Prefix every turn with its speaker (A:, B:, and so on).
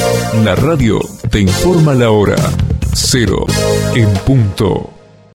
A: La radio te informa la hora. 0 en punto.